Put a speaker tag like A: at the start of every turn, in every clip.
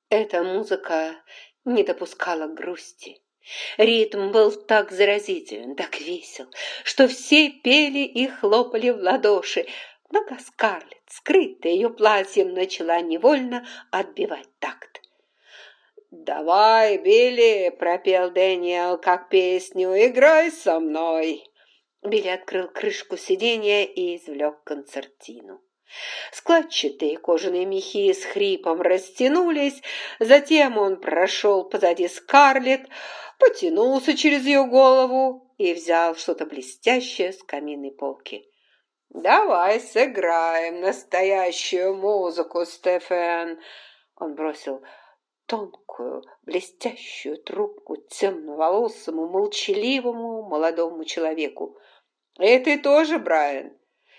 A: Эта музыка не допускала грусти. Ритм был так заразителен, так весел, что все пели и хлопали в ладоши. Пока Скарлетт, скрытая ее платьем, начала невольно отбивать такт. «Давай, Билли!» – пропел Дэниел, как песню «Играй со мной!» Билли открыл крышку сиденья и извлек концертину. Складчатые кожаные мехи с хрипом растянулись, затем он прошел позади Скарлетт, потянулся через ее голову и взял что-то блестящее с каминной полки. «Давай сыграем настоящую музыку, Стефан!» Он бросил тонкую, блестящую трубку темноволосому, молчаливому молодому человеку. «И ты тоже, Брайан?»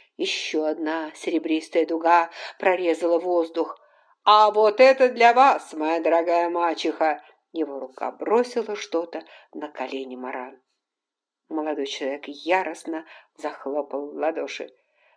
A: Еще одна серебристая дуга прорезала воздух. «А вот это для вас, моя дорогая мачеха!» Его рука бросила что-то на колени Маран. Молодой человек яростно захлопал в ладоши.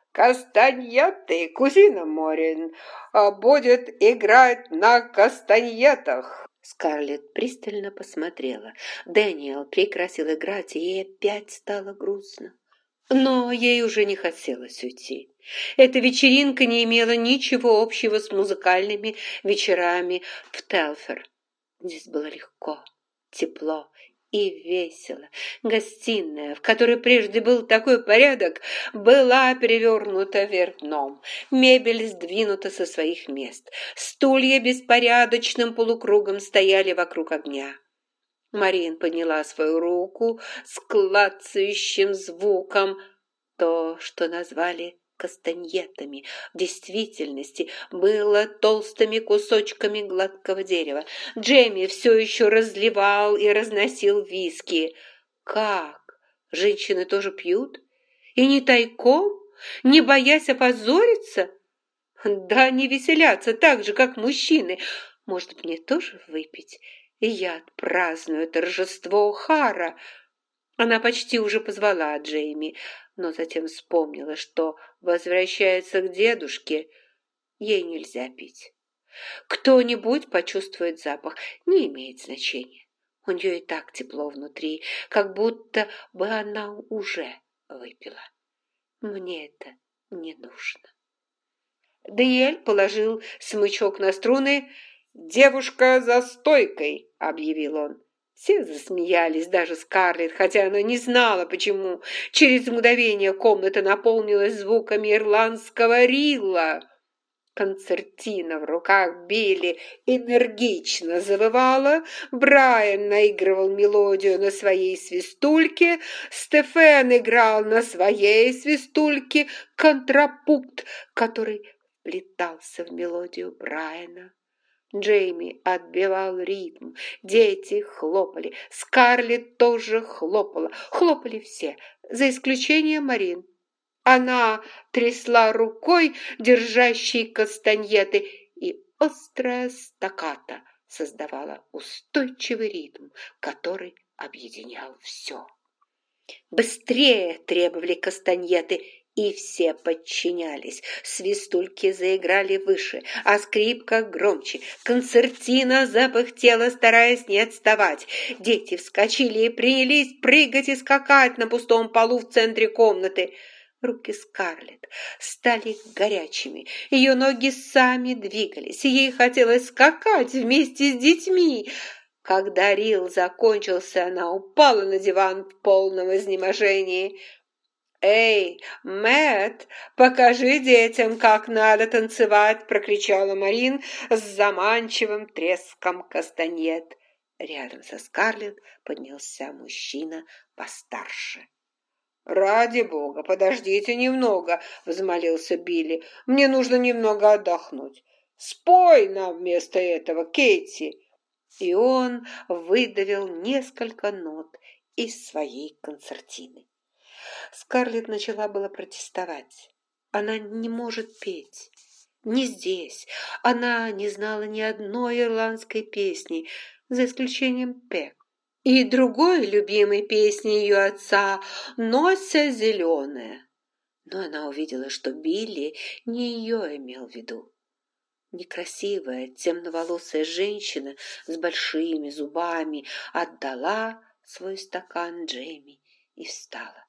A: «Кастаньеты, кузина Морин, будет играть на кастаньетах!» Скарлетт пристально посмотрела. Дэниел прекратил играть, и ей опять стало грустно. Но ей уже не хотелось уйти. Эта вечеринка не имела ничего общего с музыкальными вечерами в Телфер. Здесь было легко, тепло и весело. Гостиная, в которой прежде был такой порядок, была перевернута вверх дном. Мебель сдвинута со своих мест. Стулья беспорядочным полукругом стояли вокруг огня. Марин подняла свою руку с клацающим звуком. То, что назвали кастаньетами, в действительности было толстыми кусочками гладкого дерева. Джейми все еще разливал и разносил виски. Как? Женщины тоже пьют? И не тайком? Не боясь опозориться? Да, они веселятся так же, как мужчины. Может, мне тоже выпить? И я отпраздную торжество О'Хара. Она почти уже позвала Джейми, но затем вспомнила, что возвращается к дедушке. Ей нельзя пить. Кто-нибудь почувствует запах, не имеет значения. У нее и так тепло внутри, как будто бы она уже выпила. Мне это не нужно. Даниэль положил смычок на струны. «Девушка за стойкой!» – объявил он. Все засмеялись, даже Скарлетт, хотя она не знала, почему. Через мгновение комната наполнилась звуками ирландского рилла. Концертина в руках Билли энергично завывала, Брайан наигрывал мелодию на своей свистульке, Стефан играл на своей свистульке контрапункт, который вплетался в мелодию Брайана. Джейми отбивал ритм, дети хлопали, Скарлетт тоже хлопала, хлопали все, за исключением Марин. Она трясла рукой, держащей кастаньеты, и острая стаккато создавала устойчивый ритм, который объединял все. Быстрее требовали кастаньеты, и все подчинялись. Свистульки заиграли выше, а скрипка громче. Концертина запыхтела, стараясь не отставать. Дети вскочили и принялись прыгать и скакать на пустом полу в центре комнаты. Руки Скарлетт стали горячими, ее ноги сами двигались, и ей хотелось скакать вместе с детьми. Когда рил закончился, она упала на диван в полном изнеможении. «Эй, Мэтт, покажи детям, как надо танцевать!» – прокричала Марин с заманчивым треском кастаньет. Рядом со Скарлетт поднялся мужчина постарше. «Ради бога, подождите немного!» – взмолился Билли. «Мне нужно немного отдохнуть. Спой нам вместо этого, Кейти!» И он выдавил несколько нот из своей концертины. Скарлетт начала было протестовать. Она не может петь. Не здесь. Она не знала ни одной ирландской песни, за исключением «Пек». И другой любимой песни ее отца «Нося зеленая». Но она увидела, что Билли не ее имел в виду. Некрасивая, темноволосая женщина с большими зубами отдала свой стакан Джейми и встала.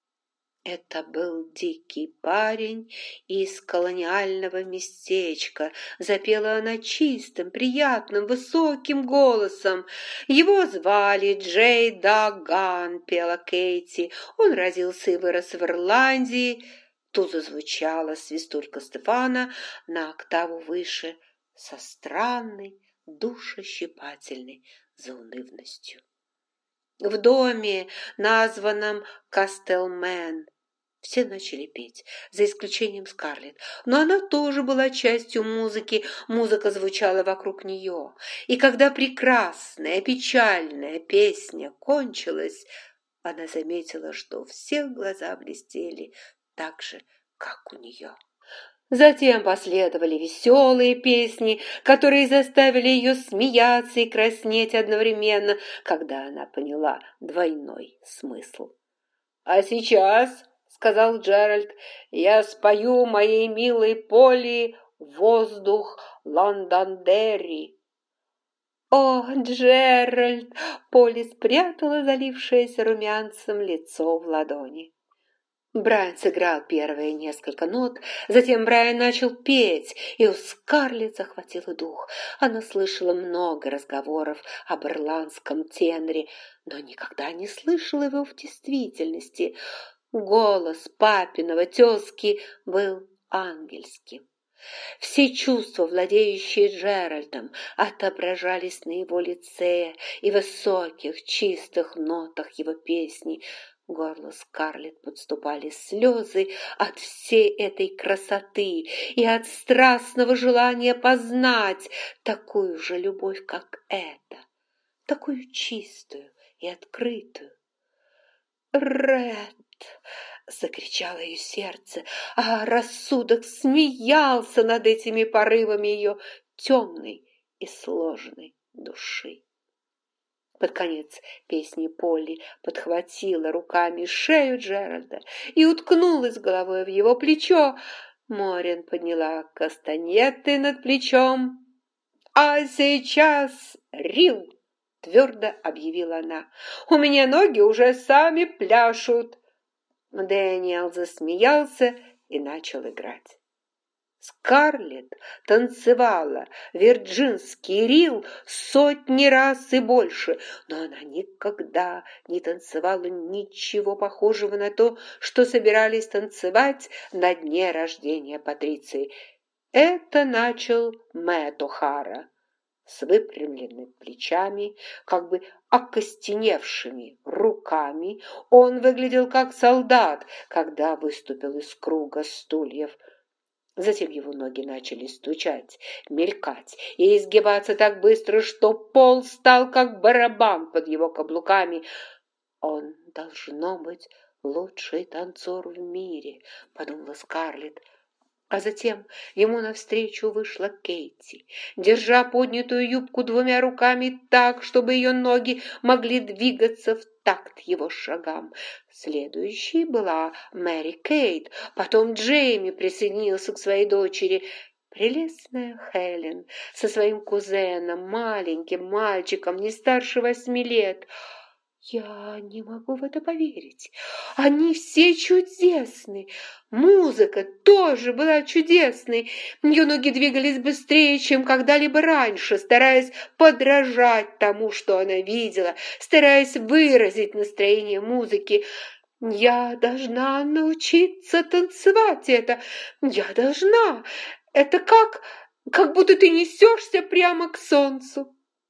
A: Это был дикий парень из колониального местечка. Запела она чистым, приятным, высоким голосом. Его звали Джей Даган, пела Кейти. Он родился и вырос в Ирландии. Тут зазвучала свистулька Стефана на октаву выше, со странной, душещипательной заунывностью. В доме, названном Кастелмен, все начали петь, за исключением Скарлетт, но она тоже была частью музыки, музыка звучала вокруг нее. И когда прекрасная, печальная песня кончилась, она заметила, что у всех глаза блестели так же, как у нее. Затем последовали веселые песни, которые заставили ее смеяться и краснеть одновременно, когда она поняла двойной смысл. «А сейчас, — сказал Джеральд, — я спою моей милой Полли «Воздух Лондондерри». «О, Джеральд!» — Полли спрятала залившееся румянцем лицо в ладони. Брайан сыграл первые несколько нот, затем Брайан начал петь, и у Скарлетт захватило дух. Она слышала много разговоров об ирландском теноре, но никогда не слышала его в действительности. Голос папиного тезки был ангельским. Все чувства, владеющие Джеральдом, отображались на его лице и высоких, чистых нотах его песни. К горлу Скарлетт подступали слезы от всей этой красоты и от страстного желания познать такую же любовь, как эта, такую чистую и открытую. «Ред!» — закричало ее сердце, а рассудок смеялся над этими порывами ее темной и сложной души. Под конец песни Полли подхватила руками шею Джеральда и уткнулась головой в его плечо. Морин подняла кастанеты над плечом. «А сейчас рил!» — твердо объявила она. «У меня ноги уже сами пляшут!» Дэниел засмеялся и начал играть. Скарлетт танцевала вирджинский рил сотни раз и больше, но она никогда не танцевала ничего похожего на то, что собирались танцевать на дне рождения Патриции. Это начал Мэтт О'Хара с выпрямленными плечами, как бы окостеневшими руками. Он выглядел как солдат, когда выступил из круга стульев. Затем его ноги начали стучать, мелькать и изгибаться так быстро, что пол стал как барабан под его каблуками. «Он, должно быть, лучший танцор в мире», — подумала Скарлетт. А затем ему навстречу вышла Кейти, держа поднятую юбку двумя руками так, чтобы ее ноги могли двигаться в такт его шагам. Следующей была Мэри Кейт, потом Джейми присоединился к своей дочери. Прелестная Хелен со своим кузеном, маленьким мальчиком, не старше 8 лет. Я не могу в это поверить. Они все чудесны. Музыка тоже была чудесной. Ее ноги двигались быстрее, чем когда-либо раньше, стараясь подражать тому, что она видела, стараясь выразить настроение музыки. Я должна научиться танцевать это. Я должна. Это как будто ты несешься прямо к солнцу.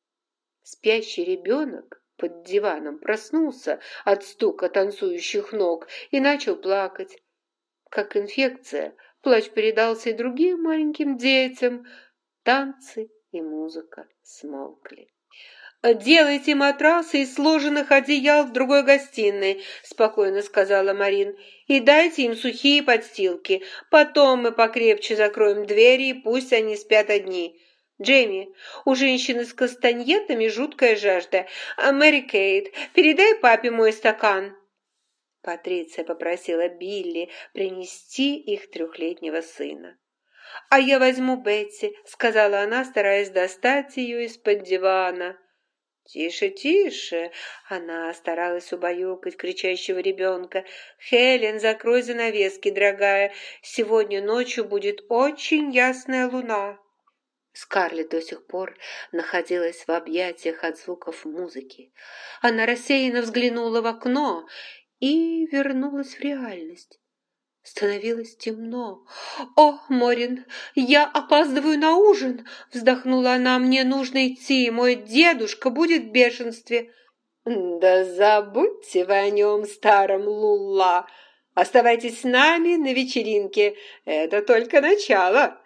A: Спящий ребенок под диваном проснулся от стука танцующих ног и начал плакать. Как инфекция, плач передался и другим маленьким детям. Танцы и музыка смолкли. «Делайте матрасы из сложенных одеял в другой гостиной», — спокойно сказала Марин, «и дайте им сухие подстилки. Потом мы покрепче закроем двери, и пусть они спят одни. Джейми, у женщины с кастаньетами жуткая жажда. Мэри Кейт, передай папе мой стакан». Патриция попросила Билли принести их 3-летнего сына. «А я возьму Бетти», — сказала она, стараясь достать ее из-под дивана. «Тише, тише!» — она старалась убаюкать кричащего ребенка. «Хелен, закрой занавески, дорогая. Сегодня ночью будет очень ясная луна». Скарлетт до сих пор находилась в объятиях от звуков музыки. Она рассеянно взглянула в окно и вернулась в реальность. Становилось темно. «О, Морин, я опаздываю на ужин!» — вздохнула она. «Мне нужно идти, мой дедушка будет в бешенстве». «Да забудьте вы о нем, старом Лулла! Оставайтесь с нами на вечеринке, это только начало!»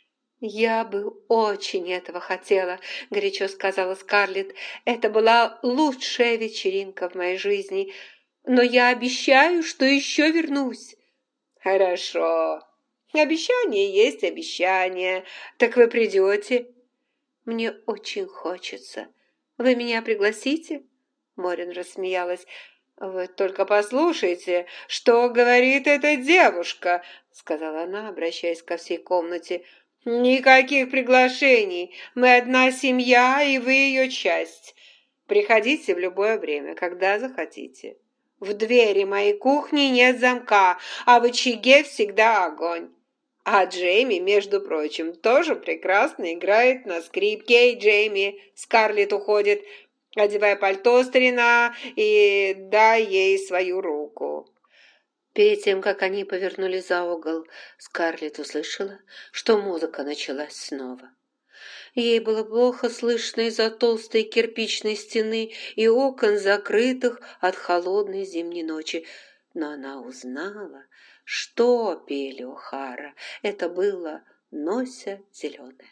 A: «Я бы очень этого хотела», — горячо сказала Скарлетт. «Это была лучшая вечеринка в моей жизни, но я обещаю, что еще вернусь». «Хорошо. Обещание есть обещание. Так вы придете?» «Мне очень хочется. Вы меня пригласите?» Морин рассмеялась. «Вы только послушайте, что говорит эта девушка», — сказала она, обращаясь ко всей комнате. «Никаких приглашений. Мы одна семья, и вы ее часть. Приходите в любое время, когда захотите. В двери моей кухни нет замка, а в очаге всегда огонь. А Джейми, между прочим, тоже прекрасно играет на скрипке. Эй, Джейми, Скарлетт уходит. Одевай пальто, старина, и дай ей свою руку». Перед тем, как они повернули за угол, Скарлетт услышала, что музыка началась снова. Ей было плохо слышно из-за толстой кирпичной стены и окон, закрытых от холодной зимней ночи. Но она узнала, что пели О'Хара. Это было «Нося зеленая».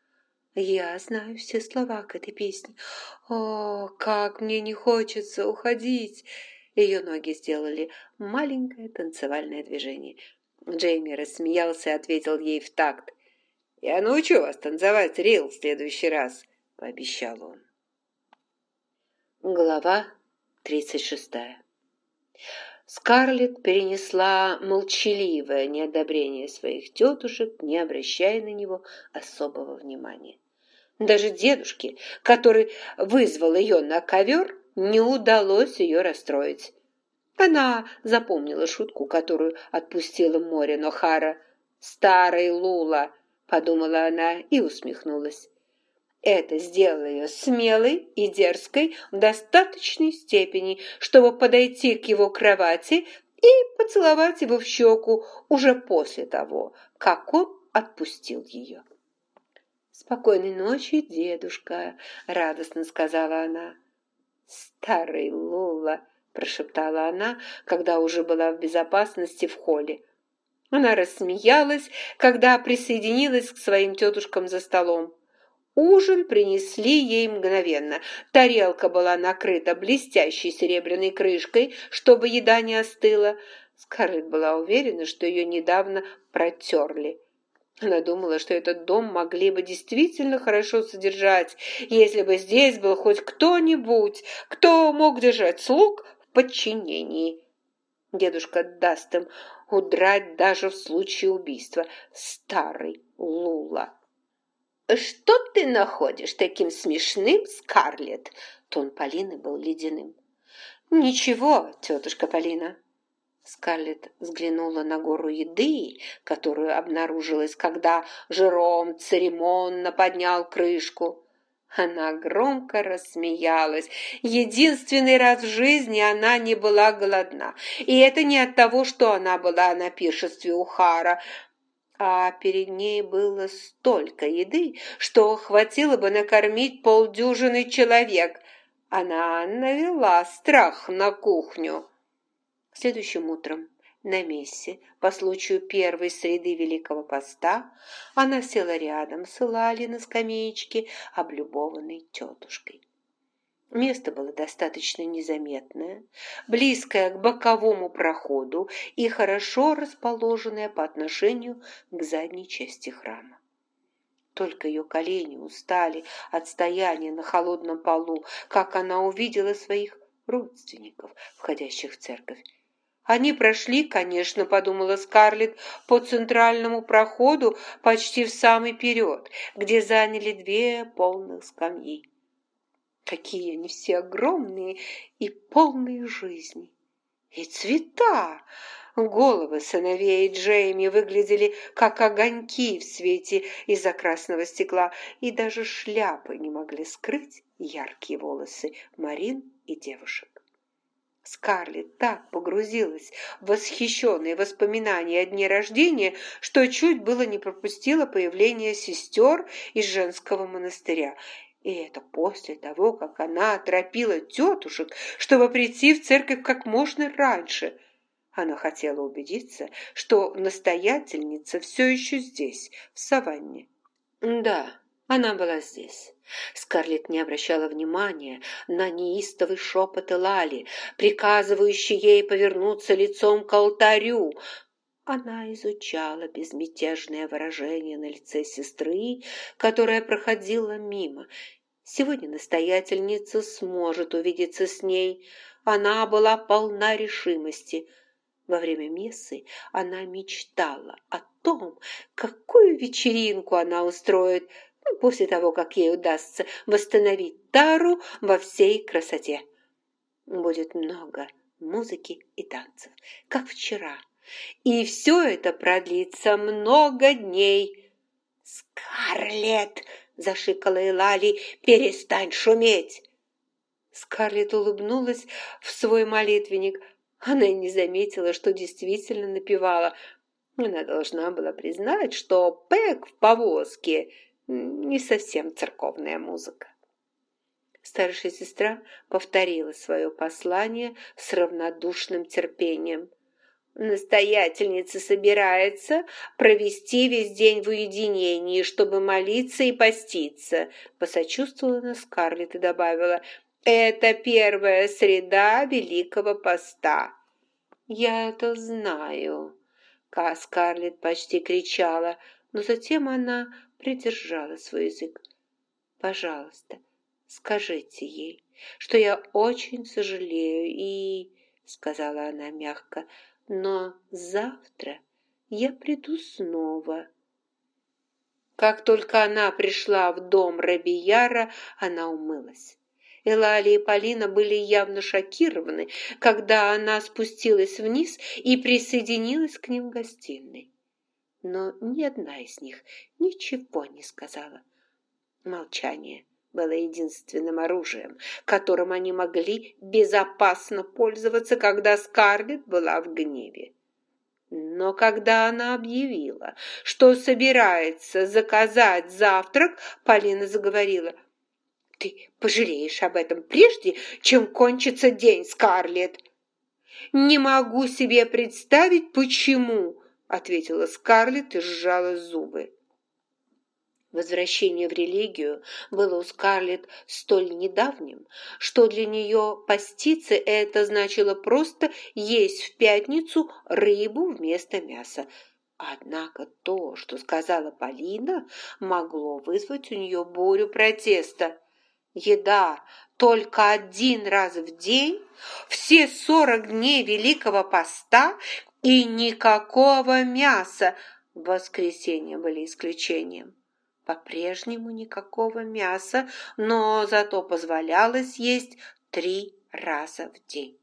A: «Я знаю все слова к этой песне. О, как мне не хочется уходить!» Ее ноги сделали маленькое танцевальное движение. Джейми рассмеялся и ответил ей в такт. «Я научу вас танцевать рил в следующий раз», — пообещал он. Глава 36. Скарлетт перенесла молчаливое неодобрение своих тетушек, не обращая на него особого внимания. Даже дедушке, который вызвал ее на ковер, не удалось ее расстроить. Она запомнила шутку, которую отпустила Морин О'Хара. «Старый Лула», — подумала она и усмехнулась. Это сделало ее смелой и дерзкой в достаточной степени, чтобы подойти к его кровати и поцеловать его в щеку уже после того, как он отпустил ее. «Спокойной ночи, дедушка», — радостно сказала она. «Старый Лула», — прошептала она, когда уже была в безопасности в холле. Она рассмеялась, когда присоединилась к своим тетушкам за столом. Ужин принесли ей мгновенно. Тарелка была накрыта блестящей серебряной крышкой, чтобы еда не остыла. Скарлетт была уверена, что ее недавно протерли. Она думала, что этот дом могли бы действительно хорошо содержать, если бы здесь был хоть кто-нибудь, кто мог держать слуг в подчинении. Дедушка даст им удрать даже в случае убийства. Старый Лула. «Что ты находишь таким смешным, Скарлетт?» Тон Полины был ледяным. «Ничего, тетушка Полина». Скарлетт взглянула на гору еды, которую обнаружилась, когда Жером церемонно поднял крышку. Она громко рассмеялась. Единственный раз в жизни она не была голодна. И это не от того, что она была на пиршестве у Хара, а перед ней было столько еды, что хватило бы накормить полдюжины человек. Она навела страх на кухню. Следующим утром на мессе по случаю первой среды Великого Поста она села рядом с Лали на скамеечке, облюбованной тетушкой. Место было достаточно незаметное, близкое к боковому проходу и хорошо расположенное по отношению к задней части храма. Только ее колени устали от стояния на холодном полу, как она увидела своих родственников, входящих в церковь. Они прошли, конечно, подумала Скарлетт, по центральному проходу почти в самый перед, где заняли две полных скамьи. Какие они все огромные и полные жизни! И цвета! Головы сыновей Джейми выглядели как огоньки в свете из-за красного стекла, и даже шляпы не могли скрыть яркие волосы Марин и девушек. Скарлетт так погрузилась в восхищенные воспоминания о дне рождения, что чуть было не пропустила появление сестер из женского монастыря. И это после того, как она торопила тетушек, чтобы прийти в церковь как можно раньше. Она хотела убедиться, что настоятельница все еще здесь, в саванне. Да, она была здесь. Скарлетт не обращала внимания на неистовый шепот Элали, приказывающий ей повернуться лицом к алтарю. Она изучала безмятежное выражение на лице сестры, которая проходила мимо. Сегодня настоятельница сможет увидеться с ней. Она была полна решимости. Во время мессы она мечтала о том, какую вечеринку она устроит после того, как ей удастся восстановить Тару во всей красоте. Будет много музыки и танцев, как вчера. И все это продлится много дней. «Скарлетт!» – зашикала Элали. «Перестань шуметь!» Скарлетт улыбнулась в свой молитвенник. Она и не заметила, что действительно напевала. Она должна была признать, что Пэг в повозке не совсем церковная музыка. Старшая сестра повторила свое послание с равнодушным терпением. Настоятельница собирается провести весь день в уединении, чтобы молиться и поститься, посочувствовала на Скарлетт и добавила: «Это первая среда Великого Поста». «Я это знаю», — Скарлетт почти кричала, но затем она придержала свой язык. «Пожалуйста, скажите ей, что я очень сожалею и...» — сказала она мягко, — «но завтра я приду снова». Как только она пришла в дом Робияра, она умылась. Элали и Полина были явно шокированы, когда она спустилась вниз и присоединилась к ним в гостиной. Но ни одна из них ничего не сказала. Молчание было единственным оружием, которым они могли безопасно пользоваться, когда Скарлетт была в гневе. Но когда она объявила, что собирается заказать завтрак, Полина заговорила: «Ты пожалеешь об этом прежде, чем кончится день, Скарлетт». «Не могу себе представить, почему», — ответила Скарлетт и сжала зубы. Возвращение в религию было у Скарлетт столь недавним, что для нее поститься это значило просто есть в пятницу рыбу вместо мяса. Однако то, что сказала Полина, могло вызвать у нее бурю протеста. Еда только один раз в день, все 40 дней Великого Поста и никакого мяса. В воскресенье были исключением. По-прежнему никакого мяса, но зато позволялось есть 3 раза в день.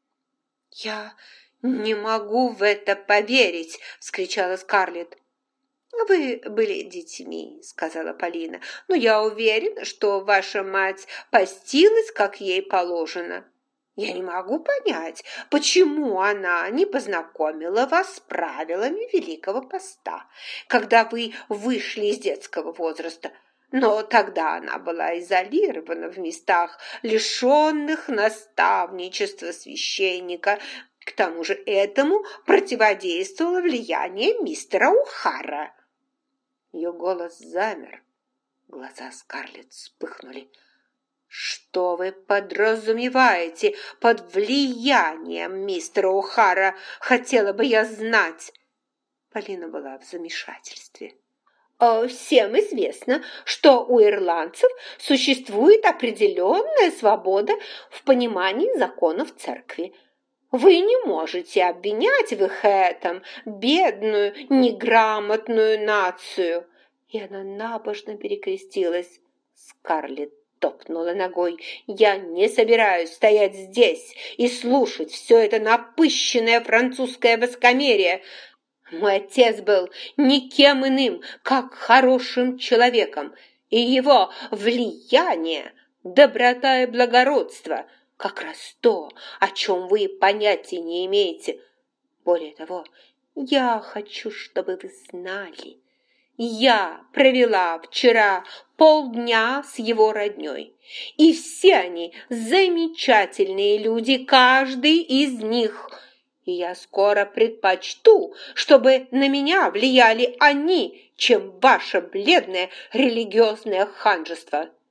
A: «Я не могу в это поверить!» – вскричала Скарлетт. «Вы были детьми», – сказала Полина, – «но я уверена, что ваша мать постилась, как ей положено. Я не могу понять, почему она не познакомила вас с правилами Великого Поста, когда вы вышли из детского возраста. Но тогда она была изолирована в местах, лишенных наставничества священника. К тому же этому противодействовало влияние мистера О'Хара». Ее голос замер, глаза Скарлетт вспыхнули. «Что вы подразумеваете под влиянием мистера О'Хара? Хотела бы я знать!» Полина была в замешательстве. «Всем известно, что у ирландцев существует определенная свобода в понимании законов церкви. Вы не можете обвинять в их этом бедную, неграмотную нацию. И она набожно перекрестилась. Скарлетт топнула ногой. «Я не собираюсь стоять здесь и слушать все это напыщенное французское высокомерие. Мой отец был никем иным, как хорошим человеком, и его влияние, доброта и благородство – как раз то, о чем вы понятия не имеете. Более того, я хочу, чтобы вы знали, я провела вчера полдня с его роднёй, и все они замечательные люди, каждый из них. И я скоро предпочту, чтобы на меня влияли они, чем ваше бледное религиозное ханжество».